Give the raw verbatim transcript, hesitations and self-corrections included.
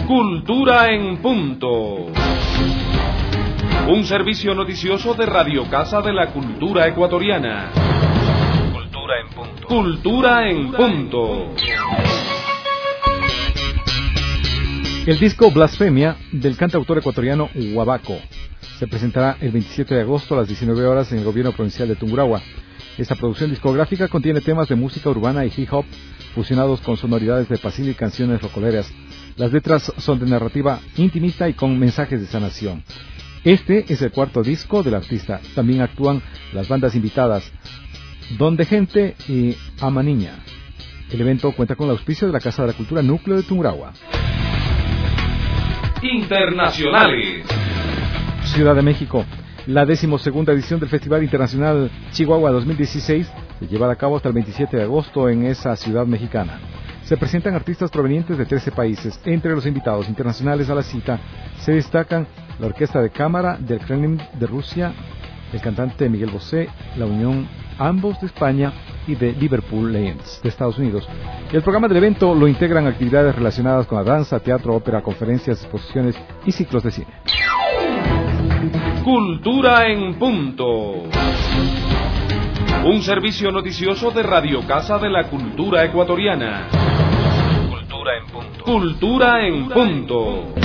Cultura en punto. Un servicio noticioso de Radio Casa de la Cultura Ecuatoriana. Cultura en punto. Cultura en punto. El disco Blasfemia del cantautor ecuatoriano Huabaco se presentará el veintisiete de agosto a las diecinueve horas en el gobierno provincial de Tungurahua. Esta producción discográfica contiene temas de música urbana y hip hop fusionados con sonoridades de pasillo y canciones rocoleras. Las letras son de narrativa intimista y con mensajes de sanación. Este es el cuarto disco del artista. También actúan las bandas invitadas Don de Gente y Ama Niña. El evento cuenta con el auspicio de la Casa de la Cultura Núcleo de Tungurahua. Internacionales. Ciudad de México. La decimosegunda edición del Festival Internacional Chihuahua dos mil dieciséis se llevará a cabo hasta el veintisiete de agosto en esa ciudad mexicana. Se presentan artistas provenientes de trece países. Entre los invitados internacionales a la cita se destacan la Orquesta de Cámara del Kremlin de Rusia, el cantante Miguel Bosé, la Unión ambos de España y de Liverpool Lions de Estados Unidos. El programa del evento lo integran actividades relacionadas con la danza, teatro, ópera, conferencias, exposiciones y ciclos de cine. Cultura en punto. Un servicio noticioso de Radio Casa de la Cultura Ecuatoriana. Cultura en punto. Cultura en punto.